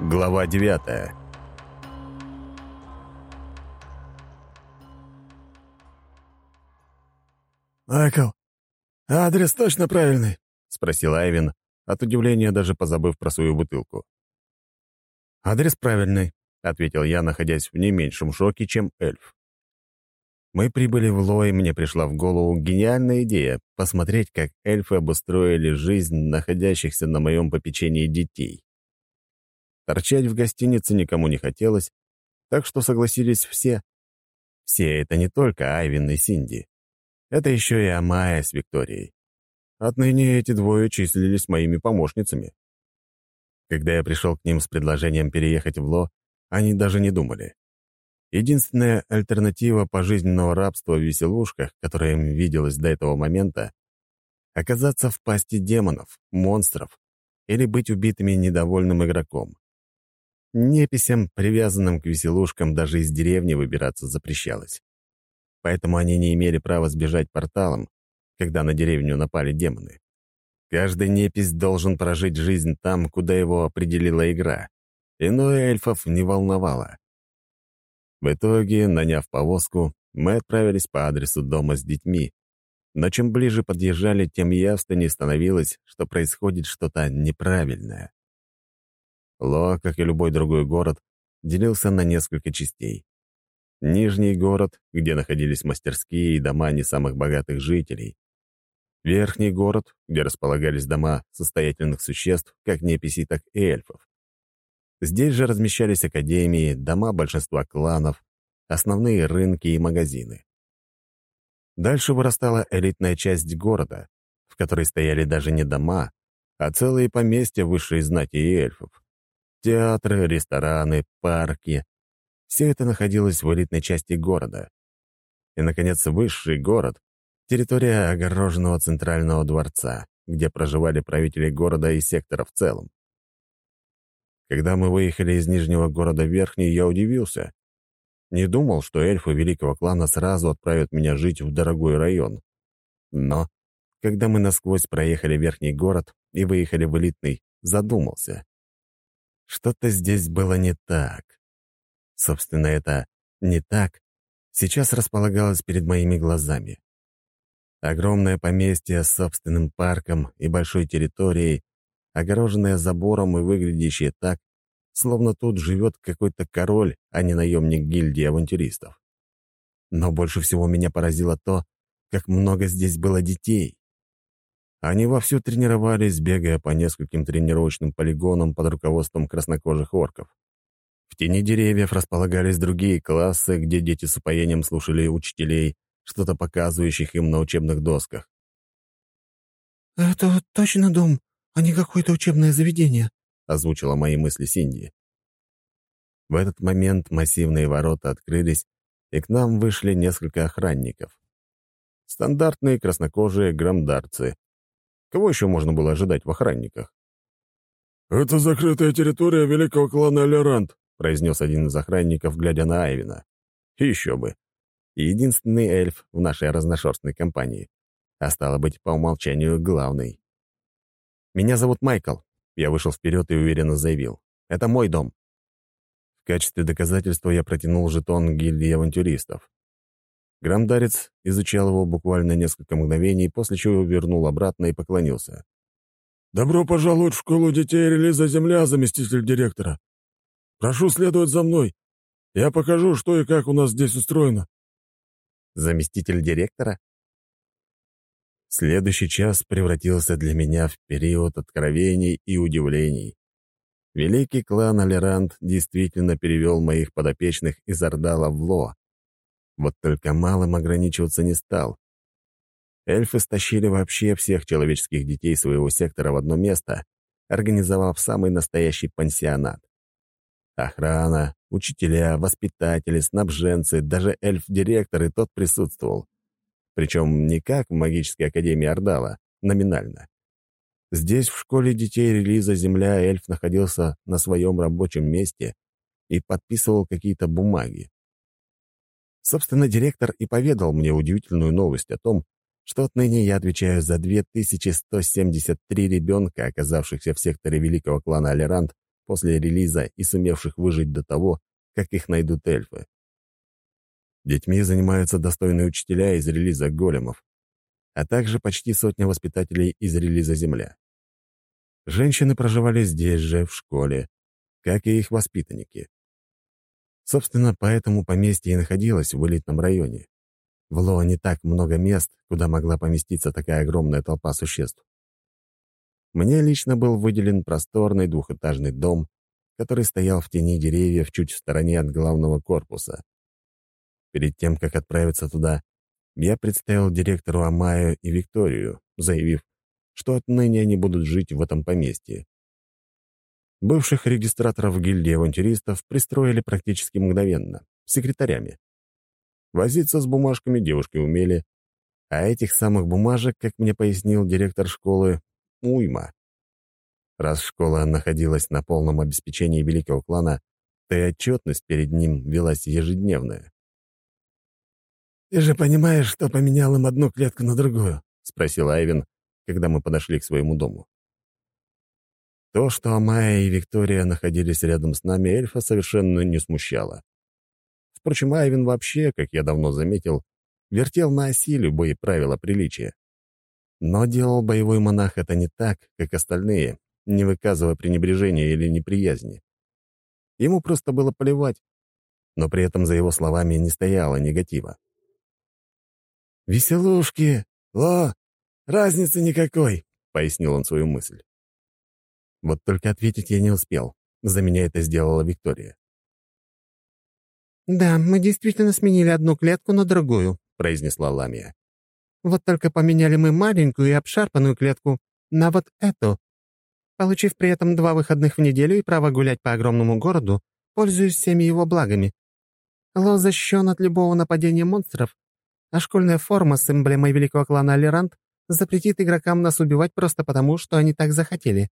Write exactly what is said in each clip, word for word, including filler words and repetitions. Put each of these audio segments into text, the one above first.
Глава девятая. «Майкл, адрес точно правильный?» — спросил Айвен, от удивления даже позабыв про свою бутылку. «Адрес правильный», — ответил я, находясь в не меньшем шоке, чем эльф. Мы прибыли в Ло, и мне пришла в голову гениальная идея посмотреть, как эльфы обустроили жизнь находящихся на моем попечении детей. Торчать в гостинице никому не хотелось, так что согласились все. Все — это не только Айвен и Синди. Это еще и Амая с Викторией. Отныне эти двое числились моими помощницами. Когда я пришел к ним с предложением переехать в Ло, они даже не думали. Единственная альтернатива пожизненного рабства в веселушках, которая им виделась до этого момента — оказаться в пасти демонов, монстров или быть убитыми недовольным игроком. Неписям, привязанным к веселушкам, даже из деревни выбираться запрещалось. Поэтому они не имели права сбежать порталом, когда на деревню напали демоны. Каждый непись должен прожить жизнь там, куда его определила игра. Иное эльфов не волновало. В итоге, наняв повозку, мы отправились по адресу дома с детьми, но чем ближе подъезжали, тем явственнее становилось, что происходит что-то неправильное. Ло, как и любой другой город, делился на несколько частей. Нижний город, где находились мастерские и дома не самых богатых жителей. Верхний город, где располагались дома состоятельных существ, как неписей, так и эльфов. Здесь же размещались академии, дома большинства кланов, основные рынки и магазины. Дальше вырастала элитная часть города, в которой стояли даже не дома, а целые поместья высшей знати и эльфов. Театры, рестораны, парки — все это находилось в элитной части города. И, наконец, высший город — территория огороженного центрального дворца, где проживали правители города и сектора в целом. Когда мы выехали из Нижнего города в Верхний, я удивился. Не думал, что эльфы великого клана сразу отправят меня жить в дорогой район. Но, когда мы насквозь проехали Верхний город и выехали в элитный, задумался. Что-то здесь было не так. Собственно, это «не так» сейчас располагалось перед моими глазами. Огромное поместье с собственным парком и большой территорией, огороженное забором и выглядящее так, словно тут живет какой-то король, а не наемник гильдии авантюристов. Но больше всего меня поразило то, как много здесь было детей. Они вовсю тренировались, бегая по нескольким тренировочным полигонам под руководством краснокожих орков. В тени деревьев располагались другие классы, где дети с упоением слушали учителей, что-то показывающих им на учебных досках. «Это точно дом, а не какое-то учебное заведение?» — озвучила мои мысли Синди. В этот момент массивные ворота открылись, и к нам вышли несколько охранников. Стандартные краснокожие грамдарцы. Кого еще можно было ожидать в охранниках? «Это закрытая территория великого клана Алерант», — произнес один из охранников, глядя на Айвена. Еще бы. Единственный эльф в нашей разношерстной компании. А стало быть, по умолчанию, главный. «Меня зовут Майкл». Я вышел вперед и уверенно заявил. «Это мой дом». В качестве доказательства я протянул жетон гильдии авантюристов. Грамдарец изучал его буквально несколько мгновений, после чего вернул обратно и поклонился. «Добро пожаловать в школу детей релиза «Земля», заместитель директора. Прошу следовать за мной. Я покажу, что и как у нас здесь устроено». Заместитель директора? Следующий час превратился для меня в период откровений и удивлений. Великий клан Алерант действительно перевел моих подопечных из Ордала в Ло. Вот только малым ограничиваться не стал. Эльфы стащили вообще всех человеческих детей своего сектора в одно место, организовав самый настоящий пансионат. Охрана, учителя, воспитатели, снабженцы, даже эльф-директор и тот присутствовал. Причем не как в магической академии Ордала, номинально. Здесь, в школе детей релиза «Земля», эльф находился на своем рабочем месте и подписывал какие-то бумаги. Собственно, директор и поведал мне удивительную новость о том, что отныне я отвечаю за две тысячи сто семьдесят три ребенка, оказавшихся в секторе великого клана Алерант после релиза и сумевших выжить до того, как их найдут эльфы. Детьми занимаются достойные учителя из релиза големов, а также почти сотня воспитателей из релиза «Земля». Женщины проживали здесь же, в школе, как и их воспитанники. Собственно, поэтому поместье и находилось в элитном районе. В Ло не так много мест, куда могла поместиться такая огромная толпа существ. Мне лично был выделен просторный двухэтажный дом, который стоял в тени деревьев чуть в стороне от главного корпуса. Перед тем, как отправиться туда, я представил директору Амаю и Викторию, заявив, что отныне они будут жить в этом поместье. Бывших регистраторов гильдии авантюристов пристроили практически мгновенно, секретарями. Возиться с бумажками девушки умели, а этих самых бумажек, как мне пояснил директор школы, уйма. Раз школа находилась на полном обеспечении великого клана, то и отчетность перед ним велась ежедневная. «Ты же понимаешь, что поменял им одну клетку на другую?» — спросил Айвен, когда мы подошли к своему дому. То, что Амая и Виктория находились рядом с нами, эльфа совершенно не смущало. Впрочем, Айвен вообще, как я давно заметил, вертел на оси любые правила приличия. Но делал боевой монах это не так, как остальные, не выказывая пренебрежения или неприязни. Ему просто было плевать, но при этом за его словами не стояло негатива. «Веселушки! Ло! Разницы никакой!» — пояснил он свою мысль. Вот только ответить я не успел. За меня это сделала Виктория. «Да, мы действительно сменили одну клетку на другую», — произнесла Ламия. «Вот только поменяли мы маленькую и обшарпанную клетку на вот эту, получив при этом два выходных в неделю и право гулять по огромному городу, пользуясь всеми его благами. Ло защищен от любого нападения монстров, а школьная форма с эмблемой великого клана Алерант запретит игрокам нас убивать просто потому, что они так захотели».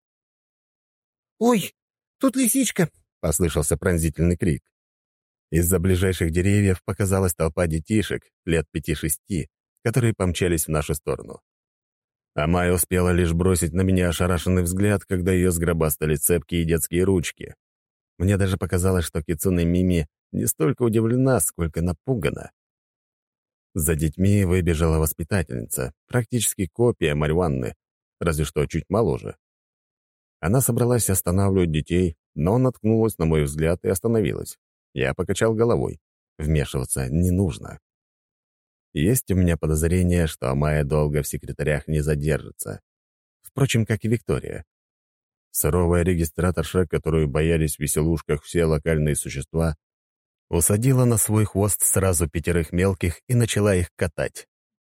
«Ой, тут лисичка!» — послышался пронзительный крик. Из-за ближайших деревьев показалась толпа детишек, лет пяти-шести, которые помчались в нашу сторону. Амая успела лишь бросить на меня ошарашенный взгляд, когда ее сгробастали цепкие детские ручки. Мне даже показалось, что Кицуне Мими не столько удивлена, сколько напугана. За детьми выбежала воспитательница, практически копия Марьванны, разве что чуть моложе. Она собралась останавливать детей, но наткнулась на мой взгляд и остановилась. Я покачал головой. Вмешиваться не нужно. Есть у меня подозрение, что Амая долго в секретарях не задержится. Впрочем, как и Виктория. Суровая регистраторша, которую боялись в веселушках все локальные существа, усадила на свой хвост сразу пятерых мелких и начала их катать.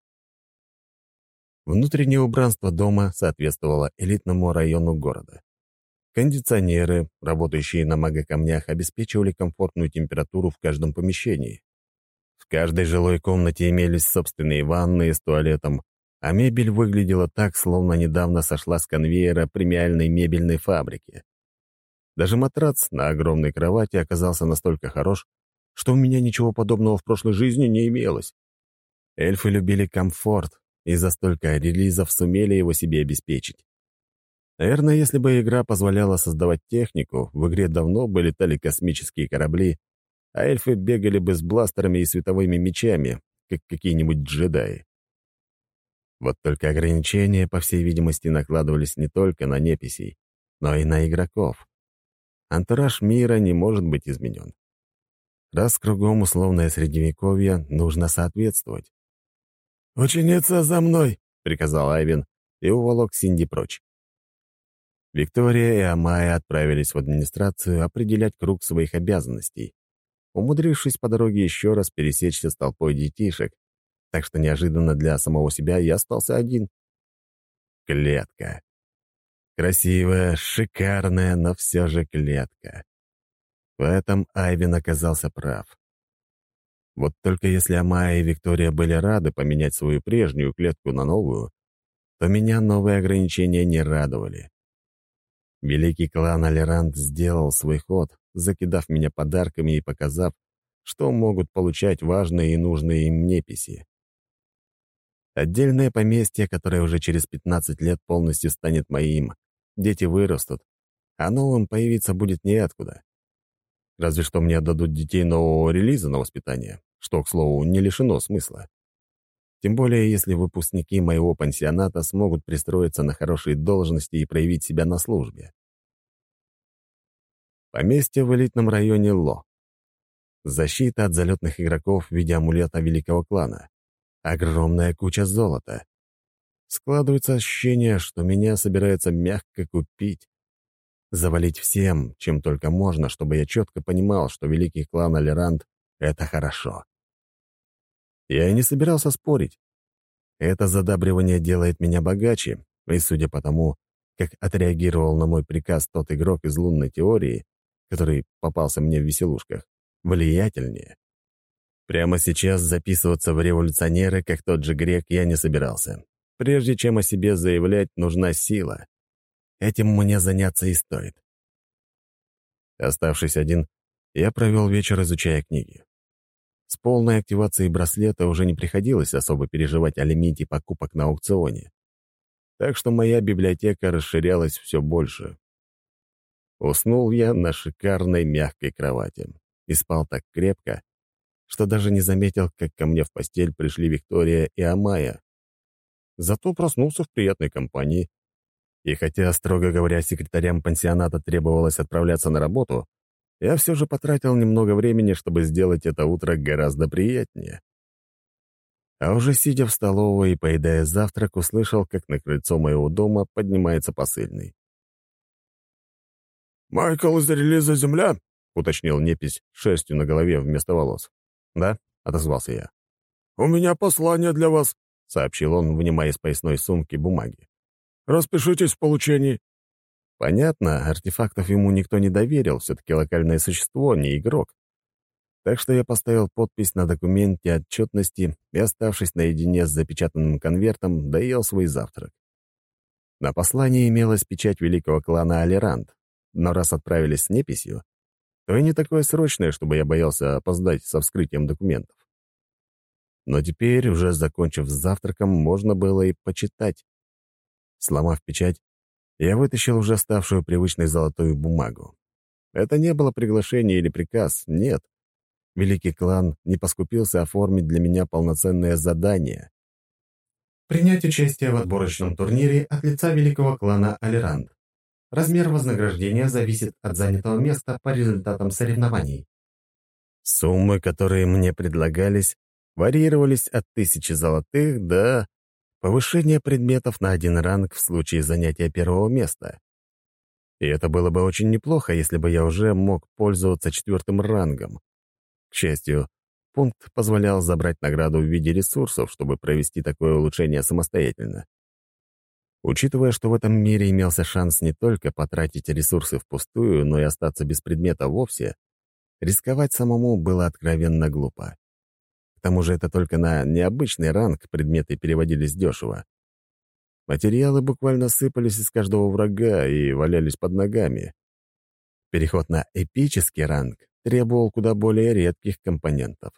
Внутреннее убранство дома соответствовало элитному району города. Кондиционеры, работающие на магокамнях, обеспечивали комфортную температуру в каждом помещении. В каждой жилой комнате имелись собственные ванные с туалетом, а мебель выглядела так, словно недавно сошла с конвейера премиальной мебельной фабрики. Даже матрац на огромной кровати оказался настолько хорош, что у меня ничего подобного в прошлой жизни не имелось. Эльфы любили комфорт, и за столько релизов сумели его себе обеспечить. Наверное, если бы игра позволяла создавать технику, в игре давно бы летали космические корабли, а эльфы бегали бы с бластерами и световыми мечами, как какие-нибудь джедаи. Вот только ограничения, по всей видимости, накладывались не только на неписей, но и на игроков. Антураж мира не может быть изменен. Раз кругом условное средневековье, нужно соответствовать. «Ученица, за мной!» — приказал Айвен и уволок Синди прочь. Виктория и Амая отправились в администрацию определять круг своих обязанностей, умудрившись по дороге еще раз пересечься с толпой детишек, так что неожиданно для самого себя я остался один. Клетка. Красивая, шикарная, но все же клетка. В этом Айвен оказался прав. Вот только если Амая и Виктория были рады поменять свою прежнюю клетку на новую, то меня новые ограничения не радовали. Великий клан Алерант сделал свой ход, закидав меня подарками и показав, что могут получать важные и нужные им неписи. Отдельное поместье, которое уже через пятнадцать лет полностью станет моим. Дети вырастут, а новым появиться будет неоткуда. Разве что мне отдадут детей нового релиза на воспитание, что, к слову, не лишено смысла. Тем более, если выпускники моего пансионата смогут пристроиться на хорошие должности и проявить себя на службе. Поместье в элитном районе Ло. Защита от залетных игроков в виде амулета великого клана. Огромная куча золота. Складывается ощущение, что меня собираются мягко купить. Завалить всем, чем только можно, чтобы я четко понимал, что великий клан Алерант — это хорошо. Я и не собирался спорить. Это задабривание делает меня богаче, и, судя по тому, как отреагировал на мой приказ тот игрок из лунной теории, который попался мне в веселушках, влиятельнее. Прямо сейчас записываться в революционеры, как тот же грек, я не собирался. Прежде чем о себе заявлять, нужна сила. Этим мне заняться и стоит. Оставшись один, я провел вечер, изучая книги. С полной активацией браслета уже не приходилось особо переживать о лимите покупок на аукционе. Так что моя библиотека расширялась все больше. Уснул я на шикарной мягкой кровати и спал так крепко, что даже не заметил, как ко мне в постель пришли Виктория и Амая. Зато проснулся в приятной компании. И хотя, строго говоря, секретарям пансионата требовалось отправляться на работу, я все же потратил немного времени, чтобы сделать это утро гораздо приятнее. А уже сидя в столовой и поедая завтрак, услышал, как на крыльцо моего дома поднимается посыльный. «Майкл из релиза «Земля»?» — уточнил непись с шерстью на голове вместо волос. «Да?» — отозвался я. «У меня послание для вас», — сообщил он, вынимая из поясной сумки бумаги. «Распишитесь в получении». Понятно, артефактов ему никто не доверил, все-таки локальное существо, не игрок. Так что я поставил подпись на документе отчетности и, оставшись наедине с запечатанным конвертом, доел свой завтрак. На послании имелась печать великого клана Алерант, но раз отправились с неписью, то и не такое срочное, чтобы я боялся опоздать со вскрытием документов. Но теперь, уже закончив с завтраком, можно было и почитать. Сломав печать, я вытащил уже ставшую привычной золотую бумагу. Это не было приглашение или приказ, нет. Великий клан не поскупился оформить для меня полноценное задание. Принять участие в отборочном турнире от лица великого клана Алерант. Размер вознаграждения зависит от занятого места по результатам соревнований. Суммы, которые мне предлагались, варьировались от тысячи золотых до повышения предметов на один ранг в случае занятия первого места. И это было бы очень неплохо, если бы я уже мог пользоваться четвертым рангом. К счастью, пункт позволял забрать награду в виде ресурсов, чтобы провести такое улучшение самостоятельно. Учитывая, что в этом мире имелся шанс не только потратить ресурсы впустую, но и остаться без предмета вовсе, рисковать самому было откровенно глупо. К тому же это только на необычный ранг предметы переводились дешево. Материалы буквально сыпались из каждого врага и валялись под ногами. Переход на эпический ранг требовал куда более редких компонентов.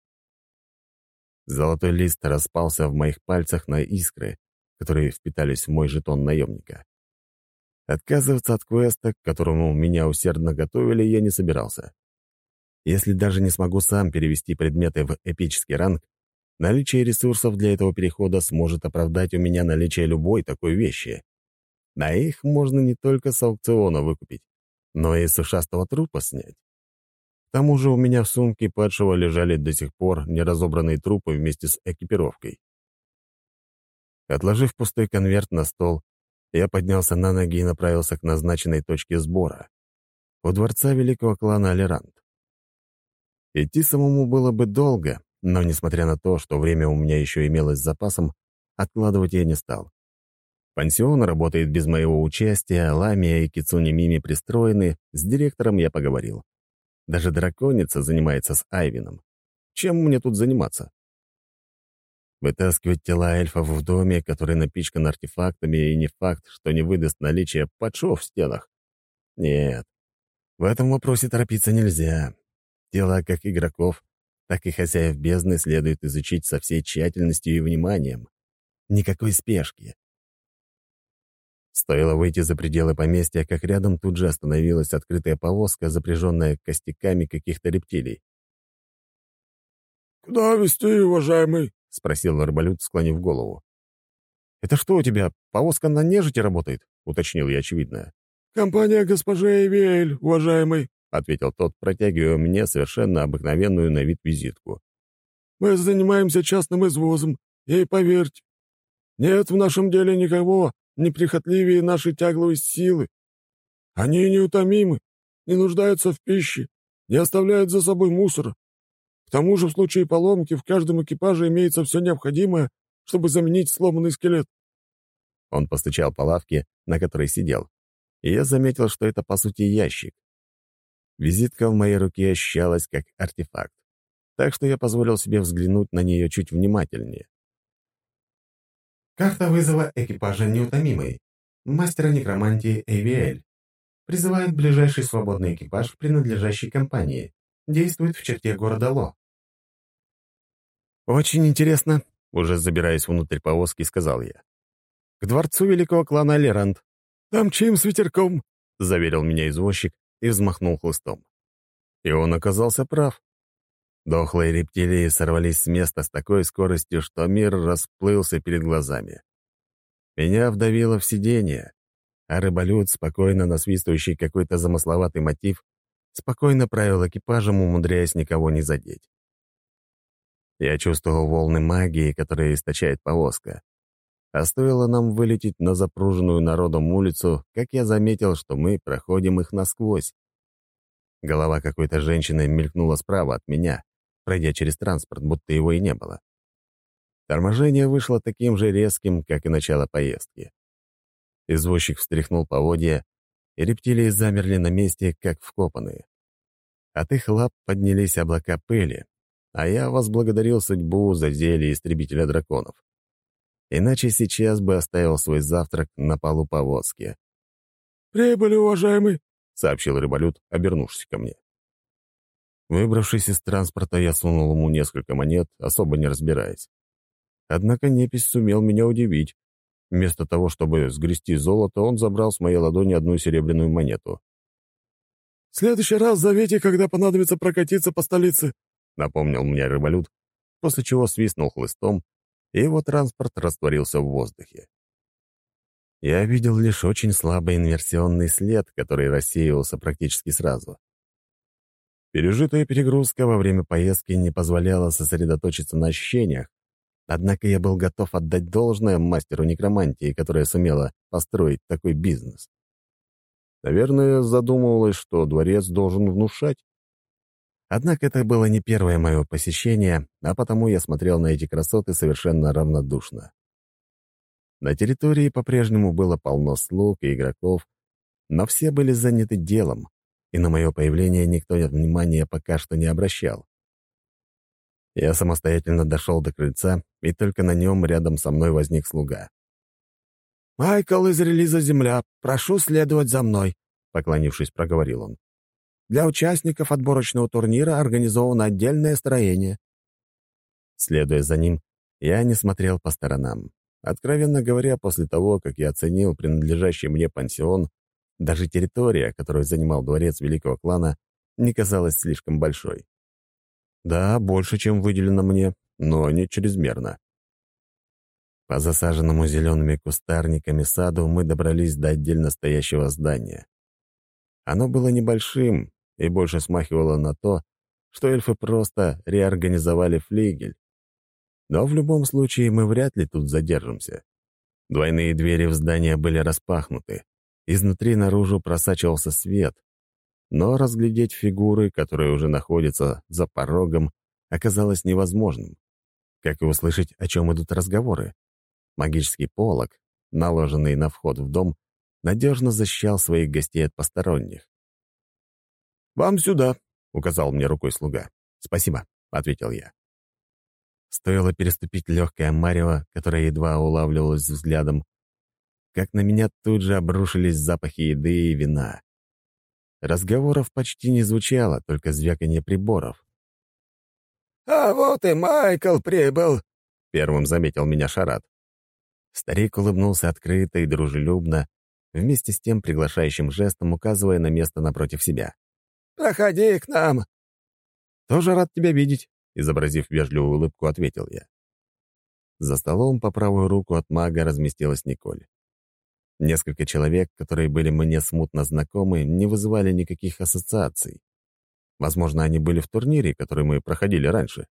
Золотой лист распался в моих пальцах на искры, которые впитались в мой жетон наемника. Отказываться от квеста, к которому меня усердно готовили, я не собирался. Если даже не смогу сам перевести предметы в эпический ранг, наличие ресурсов для этого перехода сможет оправдать у меня наличие любой такой вещи. А их можно не только с аукциона выкупить, но и с ушастого трупа снять. К тому же у меня в сумке падшего лежали до сих пор неразобранные трупы вместе с экипировкой. Отложив пустой конверт на стол, я поднялся на ноги и направился к назначенной точке сбора — у дворца великого клана Алерант. Идти самому было бы долго, но, несмотря на то, что время у меня еще имелось с запасом, откладывать я не стал. Пансион работает без моего участия, Ламия и Кицуни Мими пристроены, с директором я поговорил. Даже драконица занимается с Айвином. Чем мне тут заниматься? Вытаскивать тела эльфов в доме, который напичкан артефактами, и не факт, что не выдаст наличие подшов в стенах. Нет, в этом вопросе торопиться нельзя. Тела как игроков, так и хозяев бездны следует изучить со всей тщательностью и вниманием. Никакой спешки. Стоило выйти за пределы поместья, как рядом тут же остановилась открытая повозка, запряженная костяками каких-то рептилий. «Куда везти, уважаемый?» — спросил арбалют, склонив голову. «Это что у тебя, повозка на нежити работает?» — уточнил я очевидное. «Компания госпожи Эвиэль, уважаемый», — ответил тот, протягивая мне совершенно обыкновенную на вид визитку. «Мы занимаемся частным извозом, и поверьте, нет в нашем деле никого неприхотливее нашей тягловой силы. Они неутомимы, не нуждаются в пище, не оставляют за собой мусора. К тому же в случае поломки в каждом экипаже имеется все необходимое, чтобы заменить сломанный скелет». Он постучал по лавке, на которой сидел, и я заметил, что это, по сути, ящик. Визитка в моей руке ощущалась как артефакт, так что я позволил себе взглянуть на нее чуть внимательнее. Карта вызова экипажа неутомимый. Мастера некромантии Эвиэль. Призывает ближайший свободный экипаж принадлежащей компании. Действует в черте города Ло. «Очень интересно», — уже забираясь внутрь повозки, сказал я. «К дворцу великого клана Лерант». «Там чим с ветерком», — заверил меня извозчик и взмахнул хлыстом. И он оказался прав. Дохлые рептилии сорвались с места с такой скоростью, что мир расплылся перед глазами. Меня вдавило в сиденье, а рыболюд, спокойно насвистывающий какой-то замысловатый мотив, спокойно правил экипажем, умудряясь никого не задеть. Я чувствовал волны магии, которые источает повозка. А стоило нам вылететь на запруженную народом улицу, как я заметил, что мы проходим их насквозь. Голова какой-то женщины мелькнула справа от меня, пройдя через транспорт, будто его и не было. Торможение вышло таким же резким, как и начало поездки. Извозчик встряхнул поводья, и рептилии замерли на месте, как вкопанные. От их лап поднялись облака пыли, а я возблагодарил судьбу за зелье истребителя драконов. Иначе сейчас бы оставил свой завтрак на полу повозки. «Прибыли, уважаемый», — сообщил рыболюд, обернувшись ко мне. Выбравшись из транспорта, я сунул ему несколько монет, особо не разбираясь. Однако непись сумел меня удивить. Вместо того, чтобы сгрести золото, он забрал с моей ладони одну серебряную монету. «В следующий раз зовите, когда понадобится прокатиться по столице», — напомнил мне рыболюд, после чего свистнул хлыстом, и его транспорт растворился в воздухе. Я видел лишь очень слабый инверсионный след, который рассеивался практически сразу. Пережитая перегрузка во время поездки не позволяла сосредоточиться на ощущениях, однако я был готов отдать должное мастеру некромантии, которая сумела построить такой бизнес. Наверное, задумывалась, что дворец должен внушать. Однако это было не первое мое посещение, а потому я смотрел на эти красоты совершенно равнодушно. На территории по-прежнему было полно слуг и игроков, но все были заняты делом, и на мое появление никто внимания пока что не обращал. Я самостоятельно дошел до крыльца, и только на нем рядом со мной возник слуга. «Майкл из релиза «Земля», прошу следовать за мной», — поклонившись, проговорил он. «Для участников отборочного турнира организовано отдельное строение». Следуя за ним, я не смотрел по сторонам. Откровенно говоря, после того, как я оценил принадлежащий мне пансион, даже территория, которую занимал дворец великого клана, не казалась слишком большой. Да, больше, чем выделено мне, но не чрезмерно. По засаженному зелеными кустарниками саду мы добрались до отдельно стоящего здания. Оно было небольшим и больше смахивало на то, что эльфы просто реорганизовали флигель. Но в любом случае мы вряд ли тут задержимся. Двойные двери в здание были распахнуты. Изнутри наружу просачивался свет, но разглядеть фигуры, которые уже находятся за порогом, оказалось невозможным. Как и услышать, о чем идут разговоры. Магический полог, наложенный на вход в дом, надежно защищал своих гостей от посторонних. «Вам сюда», — указал мне рукой слуга. «Спасибо», — ответил я. Стоило переступить легкое марево, которое едва улавливалось взглядом, как на меня тут же обрушились запахи еды и вина. Разговоров почти не звучало, только звяканье приборов. «А вот и Майкл прибыл», — первым заметил меня Шарат. Старик улыбнулся открыто и дружелюбно, вместе с тем приглашающим жестом указывая на место напротив себя. «Проходи к нам!» «Тоже рад тебя видеть», — изобразив вежливую улыбку, ответил я. За столом по правую руку от мага разместилась Николь. Несколько человек, которые были мне смутно знакомы, не вызывали никаких ассоциаций. Возможно, они были в турнире, который мы проходили раньше.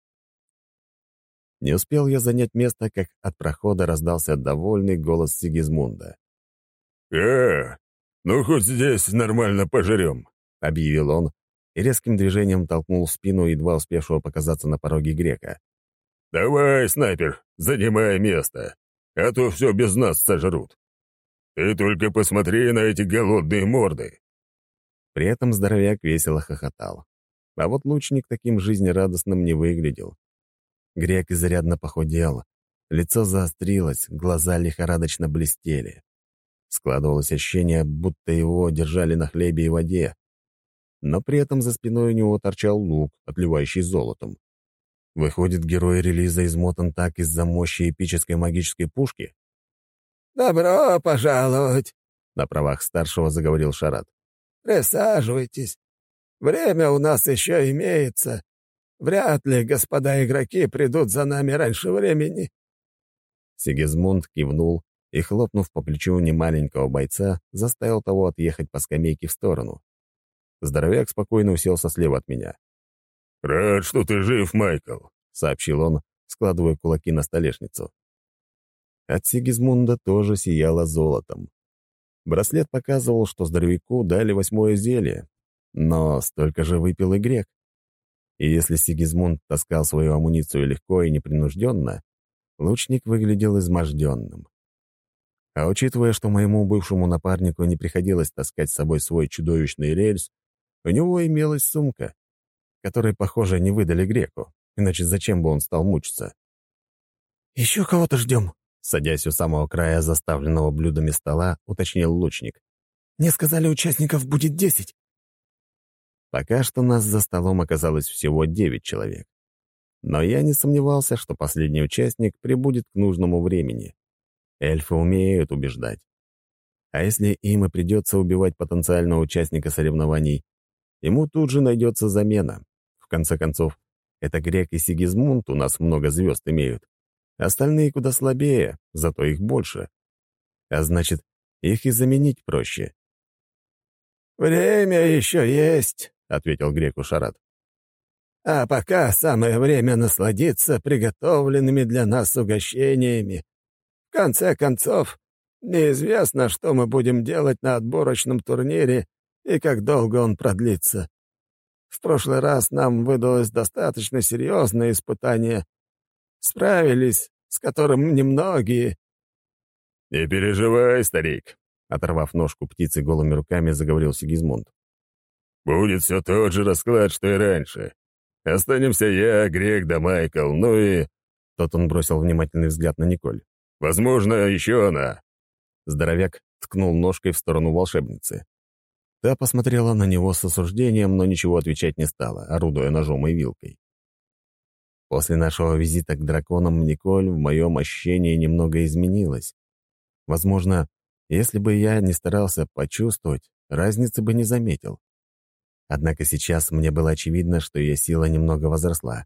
Не успел я занять место, как от прохода раздался довольный голос Сигизмунда. «Э, ну хоть здесь нормально пожрем», — объявил он и резким движением толкнул в спину едва успевшего показаться на пороге грека. «Давай, снайпер, занимай место, а то все без нас сожрут. Ты только посмотри на эти голодные морды». При этом здоровяк весело хохотал. А вот лучник таким жизнерадостным не выглядел. Грек изрядно похудел, лицо заострилось, глаза лихорадочно блестели. Складывалось ощущение, будто его держали на хлебе и воде. Но при этом за спиной у него торчал лук, отливающий золотом. Выходит, герой релиза измотан так из-за мощи эпической магической пушки? «Добро пожаловать!» — на правах старшего заговорил Шарат. «Присаживайтесь. Время у нас еще имеется. Вряд ли господа игроки придут за нами раньше времени». Сигизмунд кивнул и, хлопнув по плечу немаленького бойца, заставил того отъехать по скамейке в сторону. Здоровяк спокойно уселся слева от меня. «Рад, что ты жив, Майкл», — сообщил он, складывая кулаки на столешницу. От Сигизмунда тоже сияло золотом. Браслет показывал, что здоровяку дали восьмое зелье, но столько же выпил и грек. И если Сигизмунд таскал свою амуницию легко и непринужденно, лучник выглядел изможденным. А учитывая, что моему бывшему напарнику не приходилось таскать с собой свой чудовищный рельс, у него имелась сумка, которой, похоже, не выдали греку, иначе зачем бы он стал мучиться? «Еще кого-то ждем», — садясь у самого края заставленного блюдами стола, уточнил лучник. «Мне сказали, участников будет десять». Пока что нас за столом оказалось всего девять человек. Но я не сомневался, что последний участник прибудет к нужному времени. Эльфы умеют убеждать. А если им и придется убивать потенциального участника соревнований, ему тут же найдется замена. В конце концов, это Грек и Сигизмунд у нас много звезд имеют. Остальные куда слабее, зато их больше. А значит, их и заменить проще. «Время еще есть», — ответил греку Шарат. «А пока самое время насладиться приготовленными для нас угощениями. В конце концов, неизвестно, что мы будем делать на отборочном турнире и как долго он продлится. В прошлый раз нам выдалось достаточно серьезное испытание. Справились, с которым немногие». «Не переживай, старик», — оторвав ножку птицы голыми руками, заговорил Сигизмунд. «Будет все тот же расклад, что и раньше. Останемся я, Грек да Майкл, ну и...» Тот он бросил внимательный взгляд на Николь. «Возможно, еще она». Здоровяк ткнул ножкой в сторону волшебницы. Та посмотрела на него с осуждением, но ничего отвечать не стала, орудуя ножом и вилкой. После нашего визита к драконам Николь в моем ощущении немного изменилась. Возможно, если бы я не старался почувствовать, разницы бы не заметил. Однако сейчас мне было очевидно, что ее сила немного возросла.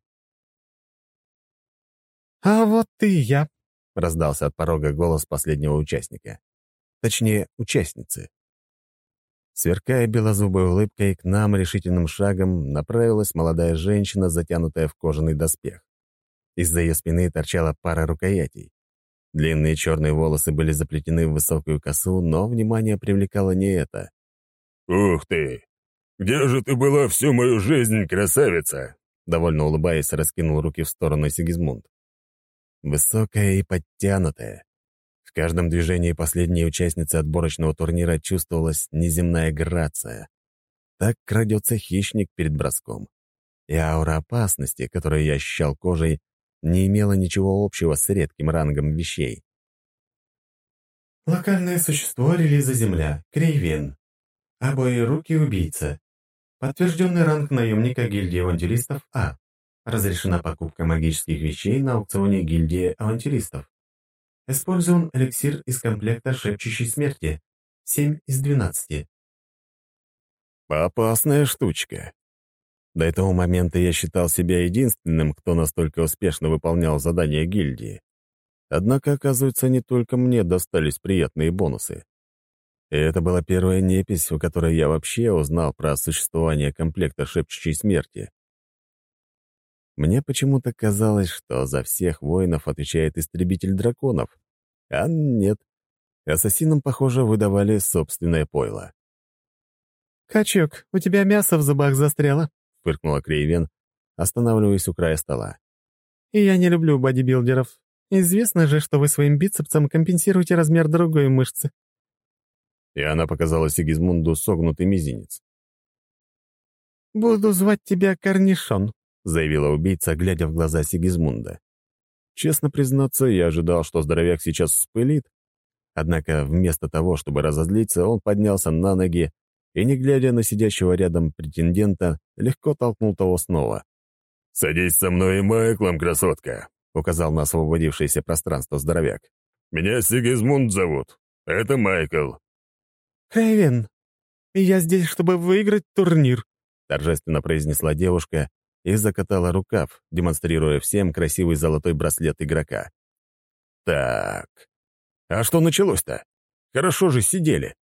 «А вот ты и я», — раздался от порога голос последнего участника. Точнее, участницы. Сверкая белозубой улыбкой, к нам решительным шагом направилась молодая женщина, затянутая в кожаный доспех. Из-за ее спины торчала пара рукоятей. Длинные черные волосы были заплетены в высокую косу, но внимание привлекало не это. «Ух ты! Где же ты была всю мою жизнь, красавица?» Довольно улыбаясь, раскинул руки в сторону Сигизмунд. Высокая и подтянутая. В каждом движении последней участницы отборочного турнира чувствовалась неземная грация. Так крадется хищник перед броском. И аура опасности, которую я ощущал кожей, не имела ничего общего с редким рангом вещей. Локальное существо релиза Земля, Крейвен. Обои руки убийца. Подтвержденный ранг наемника гильдии авантюристов А. Разрешена покупка магических вещей на аукционе гильдии авантюристов. Использован эликсир из комплекта шепчущей смерти. семь из двенадцати. Опасная штучка. До этого момента я считал себя единственным, кто настолько успешно выполнял задания гильдии. Однако, оказывается, не только мне достались приятные бонусы. И это была первая непись, у которой я вообще узнал про существование комплекта шепчущей смерти. Мне почему-то казалось, что за всех воинов отвечает истребитель драконов. А нет. Ассасинам, похоже, выдавали собственное пойло. «Качок, у тебя мясо в зубах застряло», — фыркнула Крейвен, останавливаясь у края стола. «И я не люблю бодибилдеров. Известно же, что вы своим бицепсом компенсируете размер другой мышцы». И она показала Сигизмунду согнутый мизинец. «Буду звать тебя Корнишон», — заявила убийца, глядя в глаза Сигизмунда. Честно признаться, я ожидал, что здоровяк сейчас вспылит. Однако вместо того, чтобы разозлиться, он поднялся на ноги и, не глядя на сидящего рядом претендента, легко толкнул того снова. «Садись со мной и Майклом, красотка», — указал на освободившееся пространство здоровяк. «Меня Сигизмунд зовут. Это Майкл». «Крейвен, я здесь, чтобы выиграть турнир», — торжественно произнесла девушка и закатала рукав, демонстрируя всем красивый золотой браслет игрока. «Так, а что началось-то? Хорошо же сидели.